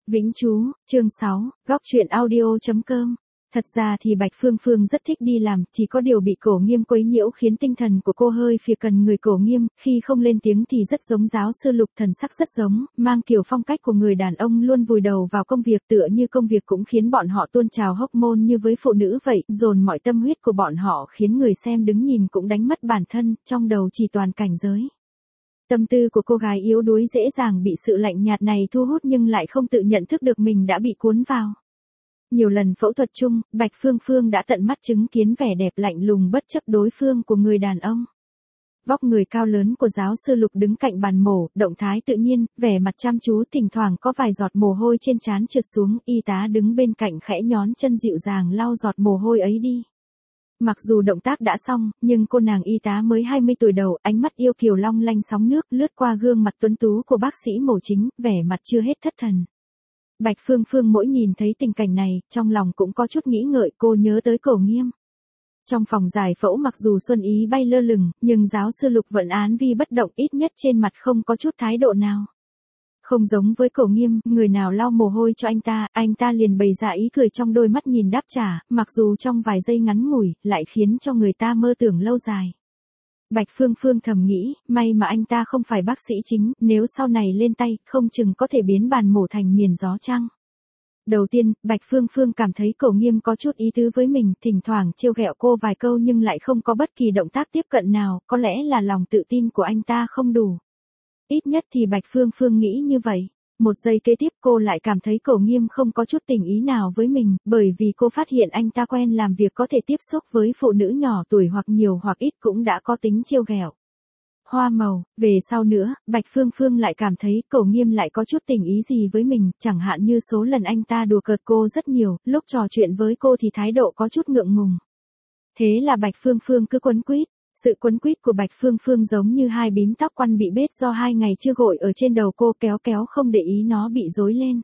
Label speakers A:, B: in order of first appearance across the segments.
A: Vĩnh Chú, chương 6, góc truyện audio.com. Thật ra thì Bạch Phương Phương rất thích đi làm, chỉ có điều bị Cổ Nghiêm quấy nhiễu khiến tinh thần của cô hơi phì cần người Cổ Nghiêm, khi không lên tiếng thì rất giống giáo sư Lục, thần sắc rất giống, mang kiểu phong cách của người đàn ông luôn vùi đầu vào công việc, tựa như công việc cũng khiến bọn họ tuôn trào hormone như với phụ nữ vậy, dồn mọi tâm huyết của bọn họ khiến người xem đứng nhìn cũng đánh mất bản thân, trong đầu chỉ toàn cảnh giới. Tâm tư của cô gái yếu đuối dễ dàng bị sự lạnh nhạt này thu hút nhưng lại không tự nhận thức được mình đã bị cuốn vào. Nhiều lần phẫu thuật chung, Bạch Phương Phương đã tận mắt chứng kiến vẻ đẹp lạnh lùng bất chấp đối phương của người đàn ông. Vóc người cao lớn của giáo sư Lục đứng cạnh bàn mổ, động thái tự nhiên, vẻ mặt chăm chú, thỉnh thoảng có vài giọt mồ hôi trên trán trượt xuống, y tá đứng bên cạnh khẽ nhón chân dịu dàng lau giọt mồ hôi ấy đi. Mặc dù động tác đã xong, nhưng cô nàng y tá mới 20 tuổi đầu, ánh mắt yêu kiều long lanh sóng nước lướt qua gương mặt tuấn tú của bác sĩ mổ chính, vẻ mặt chưa hết thất thần. Bạch Phương Phương mỗi nhìn thấy tình cảnh này, trong lòng cũng có chút nghĩ ngợi, cô nhớ tới Cổ Nghiêm. Trong phòng giải phẫu mặc dù Xuân Ý bay lơ lửng, nhưng giáo sư Lục vẫn án vi bất động, ít nhất trên mặt không có chút thái độ nào. Không giống với Cổ Nghiêm, người nào lau mồ hôi cho anh ta liền bày ra ý cười trong đôi mắt nhìn đáp trả, mặc dù trong vài giây ngắn ngủi, lại khiến cho người ta mơ tưởng lâu dài. Bạch Phương Phương thầm nghĩ, may mà anh ta không phải bác sĩ chính, nếu sau này lên tay, không chừng có thể biến bàn mổ thành miền gió chăng. Đầu tiên, Bạch Phương Phương cảm thấy Cổ Nghiêm có chút ý tứ với mình, thỉnh thoảng trêu ghẹo cô vài câu nhưng lại không có bất kỳ động tác tiếp cận nào, có lẽ là lòng tự tin của anh ta không đủ. Ít nhất thì Bạch Phương Phương nghĩ như vậy. Một giây kế tiếp cô lại cảm thấy Cổ Nghiêm không có chút tình ý nào với mình, bởi vì cô phát hiện anh ta quen làm việc có thể tiếp xúc với phụ nữ nhỏ tuổi hoặc nhiều hoặc ít cũng đã có tính trêu ghẹo. Hoa màu, về sau nữa, Bạch Phương Phương lại cảm thấy Cổ Nghiêm lại có chút tình ý gì với mình, chẳng hạn như số lần anh ta đùa cợt cô rất nhiều, lúc trò chuyện với cô thì thái độ có chút ngượng ngùng. Thế là Bạch Phương Phương cứ quấn quýt. Sự quấn quýt của Bạch Phương Phương giống như hai bím tóc quăn bị bết do 2 ngày chưa gội ở trên đầu cô, kéo kéo không để ý nó bị rối lên.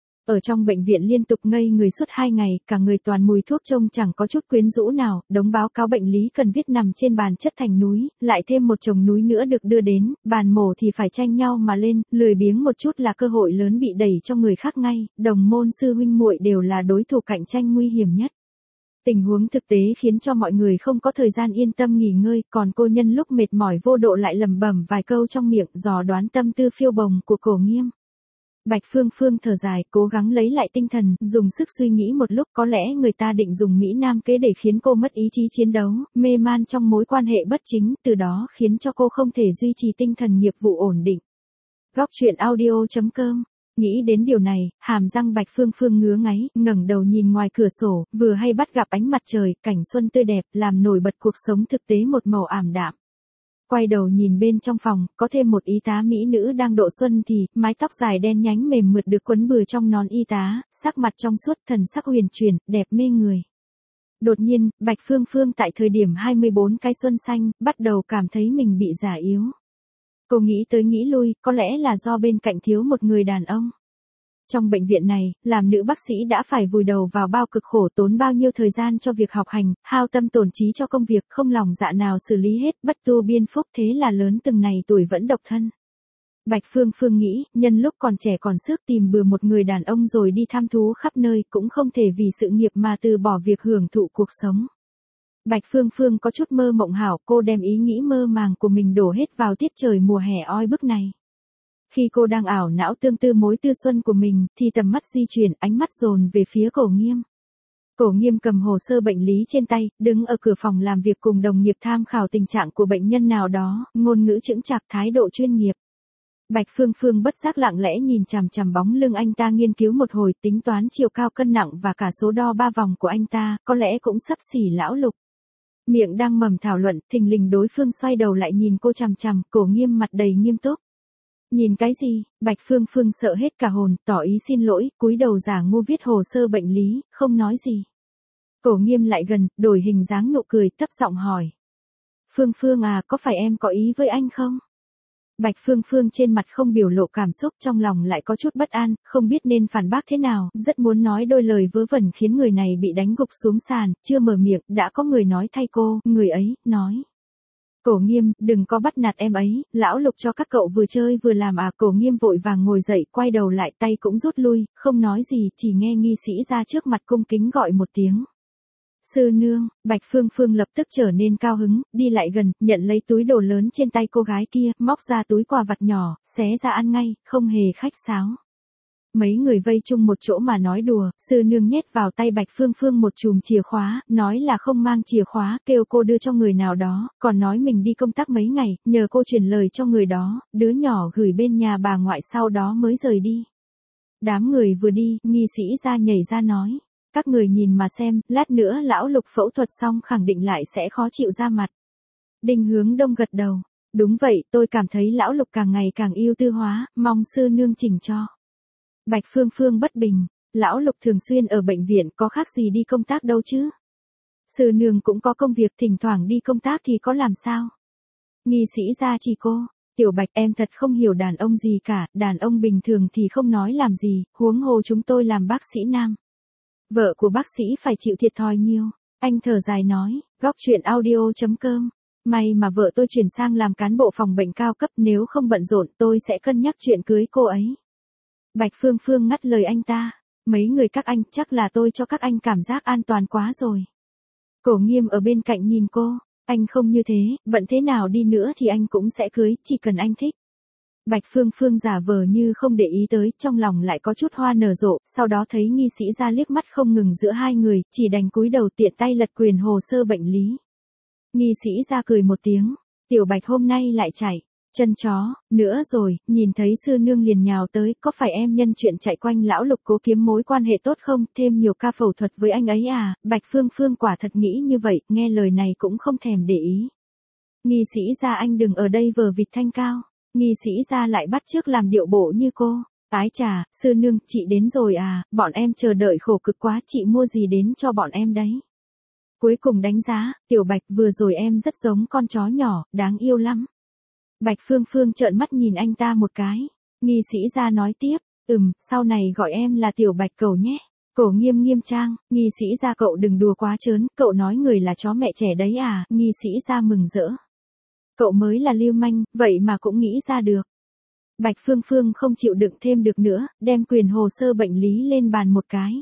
A: Ở trong bệnh viện liên tục ngây người suốt 2 ngày, cả người toàn mùi thuốc trông chẳng có chút quyến rũ nào, đống báo cáo bệnh lý cần viết nằm trên bàn chất thành núi, lại thêm một chồng núi nữa được đưa đến, bàn mổ thì phải tranh nhau mà lên, lười biếng một chút là cơ hội lớn bị đẩy cho người khác ngay, đồng môn sư huynh muội đều là đối thủ cạnh tranh nguy hiểm nhất. Tình huống thực tế khiến cho mọi người không có thời gian yên tâm nghỉ ngơi, còn cô nhân lúc mệt mỏi vô độ lại lẩm bẩm vài câu trong miệng, dò đoán tâm tư phiêu bồng của Cổ Nghiêm. Bạch Phương Phương thở dài, cố gắng lấy lại tinh thần, dùng sức suy nghĩ một lúc, có lẽ người ta định dùng Mỹ Nam kế để khiến cô mất ý chí chiến đấu, mê man trong mối quan hệ bất chính, từ đó khiến cho cô không thể duy trì tinh thần nghiệp vụ ổn định. Góc truyện audio.com. Nghĩ đến điều này, hàm răng Bạch Phương Phương ngứa ngáy, ngẩng đầu nhìn ngoài cửa sổ, vừa hay bắt gặp ánh mặt trời, cảnh xuân tươi đẹp, làm nổi bật cuộc sống thực tế một màu ảm đạm. Quay đầu nhìn bên trong phòng, có thêm một y tá mỹ nữ đang độ xuân thì, mái tóc dài đen nhánh mềm mượt được quấn bừa trong nón y tá, sắc mặt trong suốt, thần sắc huyền chuyển, đẹp mê người. Đột nhiên, Bạch Phương Phương tại thời điểm 24 cái xuân xanh, bắt đầu cảm thấy mình bị già yếu. Cô nghĩ tới nghĩ lui, có lẽ là do bên cạnh thiếu một người đàn ông. Trong bệnh viện này, làm nữ bác sĩ đã phải vùi đầu vào bao cực khổ, tốn bao nhiêu thời gian cho việc học hành, hao tâm tổn trí cho công việc, không lòng dạ nào xử lý hết, bất tu biên phúc, thế là lớn từng này tuổi vẫn độc thân. Bạch Phương Phương nghĩ, nhân lúc còn trẻ còn sức tìm bừa một người đàn ông rồi đi tham thú khắp nơi, cũng không thể vì sự nghiệp mà từ bỏ việc hưởng thụ cuộc sống. Bạch Phương Phương có chút mơ mộng hảo, cô đem ý nghĩ mơ màng của mình đổ hết vào tiết trời mùa hè oi bức này. Khi cô đang ảo não tương tư mối tư xuân của mình, thì tầm mắt di chuyển, ánh mắt dồn về phía Cổ Nghiêm. Cổ Nghiêm cầm hồ sơ bệnh lý trên tay, đứng ở cửa phòng làm việc cùng đồng nghiệp tham khảo tình trạng của bệnh nhân nào đó, ngôn ngữ chững chạc, thái độ chuyên nghiệp. Bạch Phương Phương bất giác lặng lẽ nhìn chằm chằm bóng lưng anh ta nghiên cứu một hồi, tính toán chiều cao cân nặng và cả số đo 3 vòng của anh ta, có lẽ cũng sắp xỉ lão Lục. Miệng đang mầm thảo luận, thình lình đối phương xoay đầu lại nhìn cô chằm chằm, Cổ Nghiêm mặt đầy nghiêm túc. Nhìn cái gì? Bạch Phương Phương sợ hết cả hồn, tỏ ý xin lỗi, cúi đầu giả ngu viết hồ sơ bệnh lý, không nói gì. Cổ Nghiêm lại gần, đổi hình dáng nụ cười, thấp giọng hỏi. Phương Phương à, có phải em có ý với anh không? Bạch Phương Phương trên mặt không biểu lộ cảm xúc, trong lòng lại có chút bất an, không biết nên phản bác thế nào, rất muốn nói đôi lời vớ vẩn khiến người này bị đánh gục xuống sàn, chưa mở miệng, đã có người nói thay cô, người ấy, nói. Cổ Nghiêm, đừng có bắt nạt em ấy, lão Lục cho các cậu vừa chơi vừa làm à. Cổ Nghiêm vội vàng ngồi dậy, quay đầu lại, tay cũng rút lui, không nói gì, chỉ nghe nghi sĩ ra trước mặt cung kính gọi một tiếng. Sư nương. Bạch Phương Phương lập tức trở nên cao hứng, đi lại gần, nhận lấy túi đồ lớn trên tay cô gái kia, móc ra túi quà vặt nhỏ, xé ra ăn ngay, không hề khách sáo. Mấy người vây chung một chỗ mà nói đùa, sư nương nhét vào tay Bạch Phương Phương một chùm chìa khóa, nói là không mang chìa khóa, kêu cô đưa cho người nào đó, còn nói mình đi công tác mấy ngày, nhờ cô truyền lời cho người đó, đứa nhỏ gửi bên nhà bà ngoại sau đó mới rời đi. Đám người vừa đi, nghi sĩ ra nhảy ra nói, các người nhìn mà xem, lát nữa lão Lục phẫu thuật xong khẳng định lại sẽ khó chịu ra mặt. Đinh Hướng Đông gật đầu, đúng vậy, tôi cảm thấy lão Lục càng ngày càng yêu tư hóa, mong sư nương chỉnh cho. Bạch Phương Phương bất bình, lão Lục thường xuyên ở bệnh viện có khác gì đi công tác đâu chứ. Sư nương cũng có công việc, thỉnh thoảng đi công tác thì có làm sao. Nghi sĩ ra chỉ cô, Tiểu Bạch em thật không hiểu đàn ông gì cả, đàn ông bình thường thì không nói làm gì, huống hồ chúng tôi làm bác sĩ nam. Vợ của bác sĩ phải chịu thiệt thòi nhiều. Anh thở dài nói, góc chuyện audio.com. May mà vợ tôi chuyển sang làm cán bộ phòng bệnh cao cấp, nếu không bận rộn tôi sẽ cân nhắc chuyện cưới cô ấy. Bạch Phương Phương ngắt lời anh ta, mấy người các anh, chắc là tôi cho các anh cảm giác an toàn quá rồi. Cổ Nghiêm ở bên cạnh nhìn cô, anh không như thế, bận thế nào đi nữa thì anh cũng sẽ cưới, chỉ cần anh thích. Bạch Phương Phương giả vờ như không để ý tới, trong lòng lại có chút hoa nở rộ, sau đó thấy nghi sĩ ra liếc mắt không ngừng giữa hai người, chỉ đành cúi đầu tiện tay lật quyền hồ sơ bệnh lý. Nghi sĩ ra cười một tiếng, Tiểu Bạch hôm nay lại chạy chân chó nữa rồi, nhìn thấy sư nương liền nhào tới, có phải em nhân chuyện chạy quanh lão Lục cố kiếm mối quan hệ tốt không, thêm nhiều ca phẫu thuật với anh ấy à. Bạch Phương Phương quả thật nghĩ như vậy, nghe lời này cũng không thèm để ý. Nghi sĩ ra anh đừng ở đây vờ vịt thanh cao. Nghi sĩ ra lại bắt chước làm điệu bộ như cô. Ái chà, sư nương, chị đến rồi à, bọn em chờ đợi khổ cực quá, chị mua gì đến cho bọn em đấy. Cuối cùng đánh giá, Tiểu Bạch vừa rồi em rất giống con chó nhỏ, đáng yêu lắm. Bạch Phương Phương trợn mắt nhìn anh ta một cái. Nghi sĩ ra nói tiếp, sau này gọi em là Tiểu Bạch cậu nhé. Cổ Nghiêm nghiêm trang, nghi sĩ ra cậu đừng đùa quá trớn, cậu nói người là chó mẹ trẻ đấy à, nghi sĩ ra mừng rỡ. Cậu mới là lưu manh, vậy mà cũng nghĩ ra được. Bạch Phương Phương không chịu đựng thêm được nữa, đem quyền hồ sơ bệnh lý lên bàn một cái.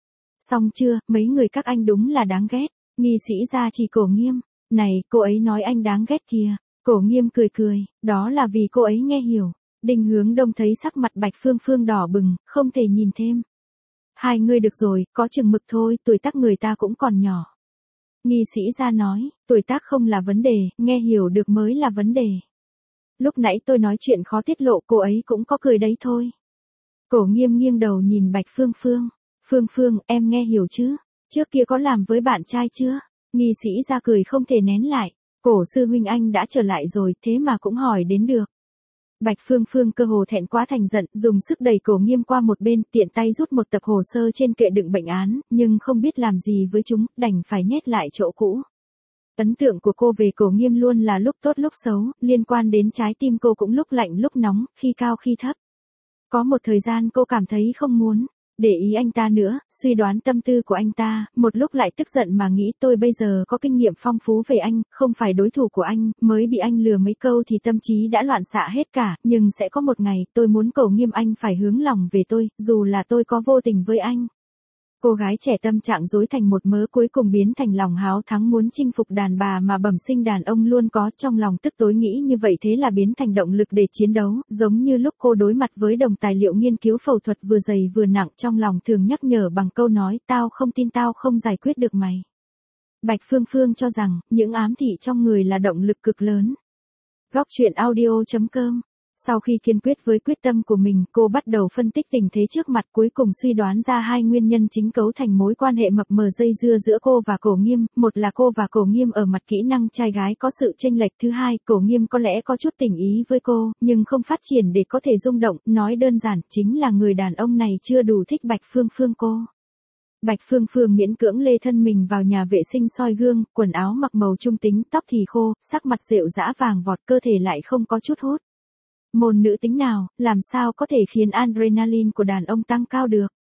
A: Xong chưa, mấy người các anh đúng là đáng ghét. Nghi sĩ ra chỉ Cổ Nghiêm, này, cô ấy nói anh đáng ghét kìa. Cổ Nghiêm cười cười, đó là vì cô ấy nghe hiểu. Đinh Hướng Đông thấy sắc mặt Bạch Phương Phương đỏ bừng, không thể nhìn thêm. Hai người được rồi, có chừng mực thôi, tuổi tác người ta cũng còn nhỏ. Nghi sĩ ra nói, tuổi tác không là vấn đề, nghe hiểu được mới là vấn đề. Lúc nãy tôi nói chuyện khó tiết lộ, cô ấy cũng có cười đấy thôi. Cổ Nghiêm nghiêng đầu nhìn Bạch Phương Phương. Phương Phương, em nghe hiểu chứ? Trước kia có làm với bạn trai chưa? Nghi sĩ ra cười không thể nén lại. Cổ sư huynh anh đã trở lại rồi, thế mà cũng hỏi đến được. Bạch Phương Phương cơ hồ thẹn quá thành giận, dùng sức đẩy Cổ Nghiêm qua một bên, tiện tay rút một tập hồ sơ trên kệ đựng bệnh án, nhưng không biết làm gì với chúng, đành phải nhét lại chỗ cũ. Ấn tượng của cô về Cổ Nghiêm luôn là lúc tốt lúc xấu, liên quan đến trái tim cô cũng lúc lạnh lúc nóng, khi cao khi thấp. Có một thời gian cô cảm thấy không muốn để ý anh ta nữa, suy đoán tâm tư của anh ta, một lúc lại tức giận mà nghĩ tôi bây giờ có kinh nghiệm phong phú về anh, không phải đối thủ của anh, mới bị anh lừa mấy câu thì tâm trí đã loạn xạ hết cả, nhưng sẽ có một ngày, tôi muốn Cổ Nghiêm anh phải hướng lòng về tôi, dù là tôi có vô tình với anh. Cô gái trẻ tâm trạng rối thành một mớ cuối cùng biến thành lòng háo thắng muốn chinh phục đàn bà mà bẩm sinh đàn ông luôn có, trong lòng tức tối nghĩ như vậy thế là biến thành động lực để chiến đấu, giống như lúc cô đối mặt với đồng tài liệu nghiên cứu phẫu thuật vừa dày vừa nặng, trong lòng thường nhắc nhở bằng câu nói tao không tin tao không giải quyết được mày. Bạch Phương Phương cho rằng, những ám thị trong người là động lực cực lớn. Góc chuyện audio.com. Sau khi kiên quyết với quyết tâm của mình, cô bắt đầu phân tích tình thế trước mặt, cuối cùng suy đoán ra hai nguyên nhân chính cấu thành mối quan hệ mập mờ dây dưa giữa cô và Cổ Nghiêm, một là cô và Cổ Nghiêm ở mặt kỹ năng trai gái có sự chênh lệch, thứ hai, Cổ Nghiêm có lẽ có chút tình ý với cô, nhưng không phát triển để có thể rung động, nói đơn giản, chính là người đàn ông này chưa đủ thích Bạch Phương Phương cô. Bạch Phương Phương miễn cưỡng lê thân mình vào nhà vệ sinh soi gương, quần áo mặc màu trung tính, tóc thì khô, sắc mặt rệu rã vàng vọt, cơ thể lại không có chút hút. Môn nữ tính nào, làm sao có thể khiến adrenaline của đàn ông tăng cao được.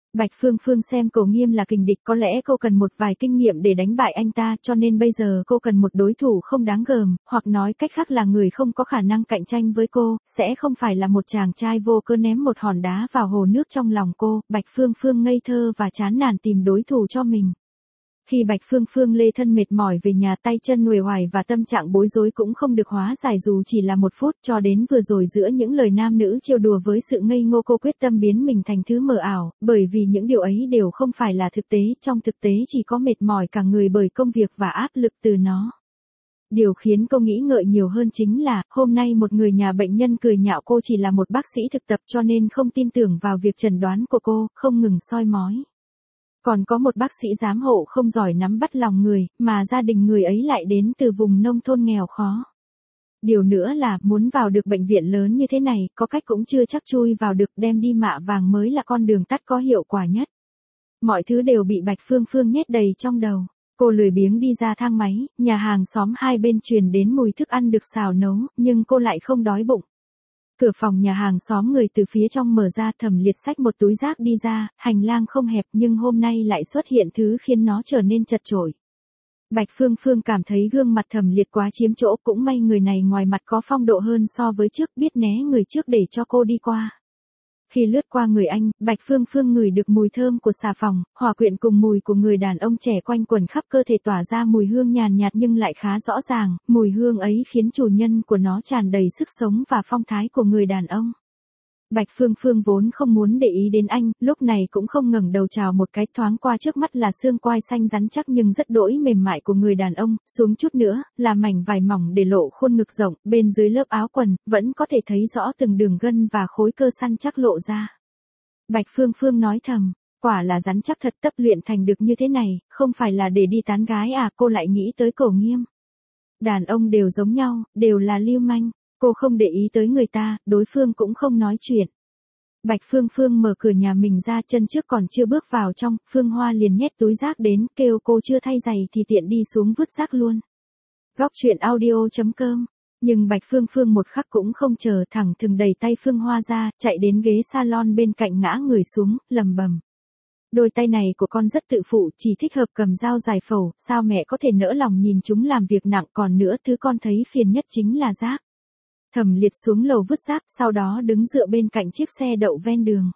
A: Bạch Phương Phương xem Cổ Nghiêm là kình địch, có lẽ cô cần một vài kinh nghiệm để đánh bại anh ta, cho nên bây giờ cô cần một đối thủ không đáng gờm, hoặc nói cách khác là người không có khả năng cạnh tranh với cô, sẽ không phải là một chàng trai vô cớ ném một hòn đá vào hồ nước trong lòng cô. Bạch Phương Phương ngây thơ và chán nản tìm đối thủ cho mình. Khi Bạch Phương Phương lê thân mệt mỏi về nhà, tay chân uể oải và tâm trạng bối rối cũng không được hóa giải dù chỉ là 1 phút, cho đến vừa rồi giữa những lời nam nữ trêu đùa với sự ngây ngô, cô quyết tâm biến mình thành thứ mờ ảo, bởi vì những điều ấy đều không phải là thực tế, trong thực tế chỉ có mệt mỏi cả người bởi công việc và áp lực từ nó. Điều khiến cô nghĩ ngợi nhiều hơn chính là, hôm nay một người nhà bệnh nhân cười nhạo cô chỉ là một bác sĩ thực tập cho nên không tin tưởng vào việc chẩn đoán của cô, không ngừng soi mói. Còn có một bác sĩ giám hộ không giỏi nắm bắt lòng người, mà gia đình người ấy lại đến từ vùng nông thôn nghèo khó. Điều nữa là, muốn vào được bệnh viện lớn như thế này, có cách cũng chưa chắc chui vào được, đem đi mạ vàng mới là con đường tắt có hiệu quả nhất. Mọi thứ đều bị Bạch Phương Phương nhét đầy trong đầu. Cô lười biếng đi ra thang máy, nhà hàng xóm hai bên truyền đến mùi thức ăn được xào nấu, nhưng cô lại không đói bụng. Cửa phòng nhà hàng xóm người từ phía trong mở ra, Thẩm Liệt xách một túi rác đi ra, hành lang không hẹp nhưng hôm nay lại xuất hiện thứ khiến nó trở nên chật chội. Bạch Phương Phương cảm thấy gương mặt Thẩm Liệt quá chiếm chỗ, cũng may người này ngoài mặt có phong độ hơn so với trước, biết né người trước để cho cô đi qua. Khi lướt qua người anh, Bạch Phương Phương ngửi được mùi thơm của xà phòng, hòa quyện cùng mùi của người đàn ông trẻ quanh quẩn khắp cơ thể, tỏa ra mùi hương nhàn nhạt nhưng lại khá rõ ràng, mùi hương ấy khiến chủ nhân của nó tràn đầy sức sống và phong thái của người đàn ông. Bạch Phương Phương vốn không muốn để ý đến anh, lúc này cũng không ngẩng đầu chào một cái, thoáng qua trước mắt là xương quai xanh rắn chắc nhưng rất đỗi mềm mại của người đàn ông, xuống chút nữa, là mảnh vải mỏng để lộ khuôn ngực rộng, bên dưới lớp áo quần, vẫn có thể thấy rõ từng đường gân và khối cơ săn chắc lộ ra. Bạch Phương Phương nói thầm, quả là rắn chắc thật, tập luyện thành được như thế này, không phải là để đi tán gái à, cô lại nghĩ tới Cổ Nghiêm. Đàn ông đều giống nhau, đều là lưu manh. Cô không để ý tới người ta, đối phương cũng không nói chuyện. Bạch Phương Phương mở cửa nhà mình ra, chân trước còn chưa bước vào trong, Phương Hoa liền nhét túi rác đến, kêu cô chưa thay giày thì tiện đi xuống vứt rác luôn. Góc chuyện audio.com. Nhưng Bạch Phương Phương một khắc cũng không chờ, thẳng thừng đẩy tay Phương Hoa ra, chạy đến ghế salon bên cạnh ngã người xuống, lầm bầm. Đôi tay này của con rất tự phụ, chỉ thích hợp cầm dao giải phẫu, sao mẹ có thể nỡ lòng nhìn chúng làm việc nặng, còn nữa thứ con thấy phiền nhất chính là rác. Thẩm Liệt xuống lầu vứt rác, sau đó đứng dựa bên cạnh chiếc xe đậu ven đường.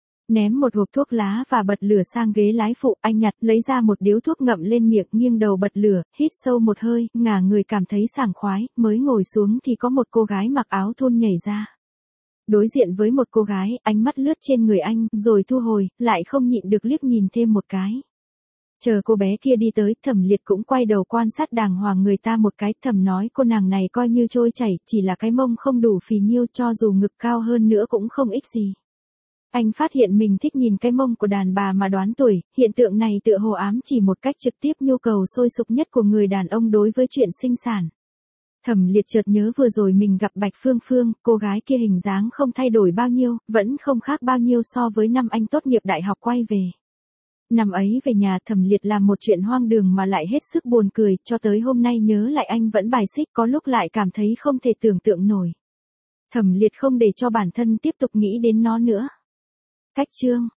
A: Ném một hộp thuốc lá và bật lửa sang ghế lái phụ, anh nhặt lấy ra một điếu thuốc ngậm lên miệng, nghiêng đầu bật lửa, hít sâu một hơi, ngả người cảm thấy sảng khoái, mới ngồi xuống thì có một cô gái mặc áo thun nhảy ra. Đối diện với một cô gái, ánh mắt lướt trên người anh, rồi thu hồi, lại không nhịn được liếc nhìn thêm một cái. Chờ cô bé kia đi tới, Thẩm Liệt cũng quay đầu quan sát đàng hoàng người ta một cái, thầm nói cô nàng này coi như trôi chảy, chỉ là cái mông không đủ phì nhiêu, cho dù ngực cao hơn nữa cũng không ích gì. Anh phát hiện mình thích nhìn cái mông của đàn bà mà đoán tuổi, hiện tượng này tựa hồ ám chỉ một cách trực tiếp nhu cầu sôi sục nhất của người đàn ông đối với chuyện sinh sản. Thẩm Liệt chợt nhớ vừa rồi mình gặp Bạch Phương Phương, cô gái kia hình dáng không thay đổi bao nhiêu, vẫn không khác bao nhiêu so với năm anh tốt nghiệp đại học quay về. Năm ấy về nhà, Thẩm Liệt làm một chuyện hoang đường mà lại hết sức buồn cười, cho tới hôm nay nhớ lại anh vẫn bài xích, có lúc lại cảm thấy không thể tưởng tượng nổi. Thẩm Liệt không để cho bản thân tiếp tục nghĩ đến nó nữa. Cách chương